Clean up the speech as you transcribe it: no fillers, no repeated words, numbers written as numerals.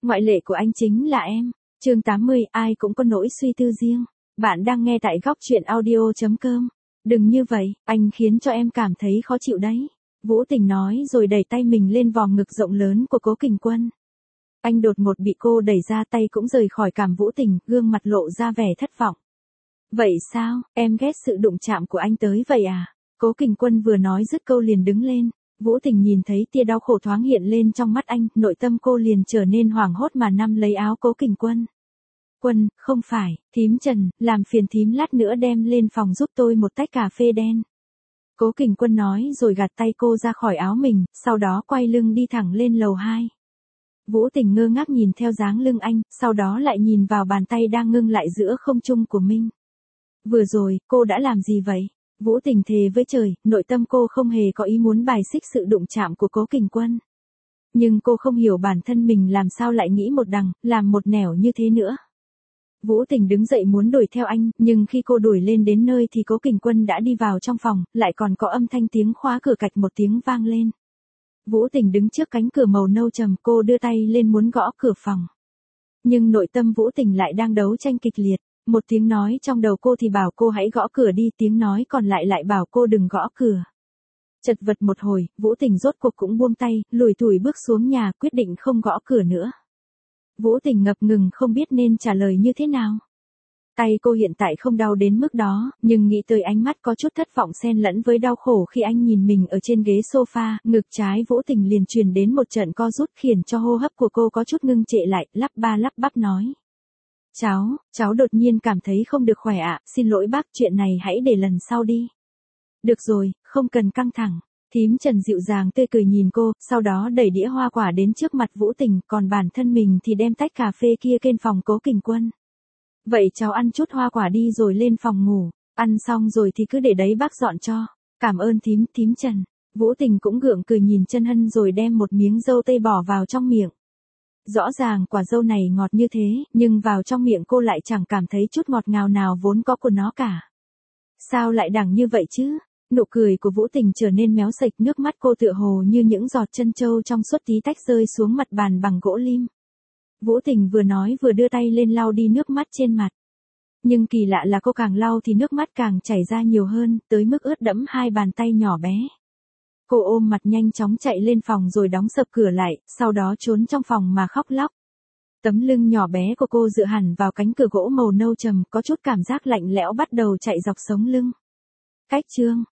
Ngoại lệ của anh chính là em. Chương 80, ai cũng có nỗi suy tư riêng. Bạn đang nghe tại góc truyện audio.com. Đừng như vậy, anh khiến cho em cảm thấy khó chịu đấy. Vũ Tình nói rồi đẩy tay mình lên vòng ngực rộng lớn của Cố Kình Quân. Anh đột ngột bị cô đẩy ra, tay cũng rời khỏi cằm Vũ Tình, gương mặt lộ ra vẻ thất vọng. Vậy sao, em ghét sự đụng chạm của anh tới vậy à? Cố Kình Quân vừa nói dứt câu liền đứng lên. Vũ Tình nhìn thấy tia đau khổ thoáng hiện lên trong mắt anh, nội tâm cô liền trở nên hoảng hốt mà nắm lấy áo Cố Kình Quân. Quân, không phải, thím Trần, làm phiền thím lát nữa đem lên phòng giúp tôi một tách cà phê đen. Cố Kình Quân nói rồi gạt tay cô ra khỏi áo mình, sau đó quay lưng đi thẳng lên lầu 2. Vũ Tình ngơ ngác nhìn theo dáng lưng anh, sau đó lại nhìn vào bàn tay đang ngưng lại giữa không trung của mình. Vừa rồi, cô đã làm gì vậy? Vũ Tình thề với trời, nội tâm cô không hề có ý muốn bài xích sự đụng chạm của Cố Kình Quân. Nhưng cô không hiểu bản thân mình làm sao lại nghĩ một đằng, làm một nẻo như thế nữa. Vũ Tình đứng dậy muốn đuổi theo anh, nhưng khi cô đuổi lên đến nơi thì Cố Kình Quân đã đi vào trong phòng, lại còn có âm thanh tiếng khóa cửa cạch một tiếng vang lên. Vũ Tình đứng trước cánh cửa màu nâu trầm, cô đưa tay lên muốn gõ cửa phòng. Nhưng nội tâm Vũ Tình lại đang đấu tranh kịch liệt. Một tiếng nói trong đầu cô thì bảo cô hãy gõ cửa đi, tiếng nói còn lại lại bảo cô đừng gõ cửa. Chật vật một hồi, Vũ Tình rốt cuộc cũng buông tay, lủi thủi bước xuống nhà, quyết định không gõ cửa nữa. Vũ Tình ngập ngừng không biết nên trả lời như thế nào. Tay cô hiện tại không đau đến mức đó, nhưng nghĩ tới ánh mắt có chút thất vọng xen lẫn với đau khổ khi anh nhìn mình ở trên ghế sofa, ngực trái Vũ Tình liền truyền đến một trận co rút khiến cho hô hấp của cô có chút ngưng trệ lại, lắp ba lắp bắp nói. Cháu đột nhiên cảm thấy không được khỏe ạ, xin lỗi bác, chuyện này hãy để lần sau đi. Được rồi, không cần căng thẳng. Thím Trần dịu dàng tươi cười nhìn cô, sau đó đẩy đĩa hoa quả đến trước mặt Vũ Tình, còn bản thân mình thì đem tách cà phê kia lên phòng Cố Kình Quân. Vậy cháu ăn chút hoa quả đi rồi lên phòng ngủ, ăn xong rồi thì cứ để đấy bác dọn cho. Cảm ơn thím Trần. Vũ Tình cũng gượng cười nhìn Chân Hân rồi đem một miếng dâu tây bỏ vào trong miệng. Rõ ràng quả dâu này ngọt như thế, nhưng vào trong miệng cô lại chẳng cảm thấy chút ngọt ngào nào vốn có của nó cả. Sao lại đắng như vậy chứ? Nụ cười của Vũ Tình trở nên méo sạch, nước mắt cô tựa hồ như những giọt trân châu trong suốt tí tách rơi xuống mặt bàn bằng gỗ lim. Vũ Tình vừa nói vừa đưa tay lên lau đi nước mắt trên mặt. Nhưng kỳ lạ là cô càng lau thì nước mắt càng chảy ra nhiều hơn, tới mức ướt đẫm hai bàn tay nhỏ bé. Cô ôm mặt nhanh chóng chạy lên phòng rồi đóng sập cửa lại, sau đó trốn trong phòng mà khóc lóc. Tấm lưng nhỏ bé của cô dựa hẳn vào cánh cửa gỗ màu nâu trầm, có chút cảm giác lạnh lẽo bắt đầu chạy dọc sống lưng. Cách chương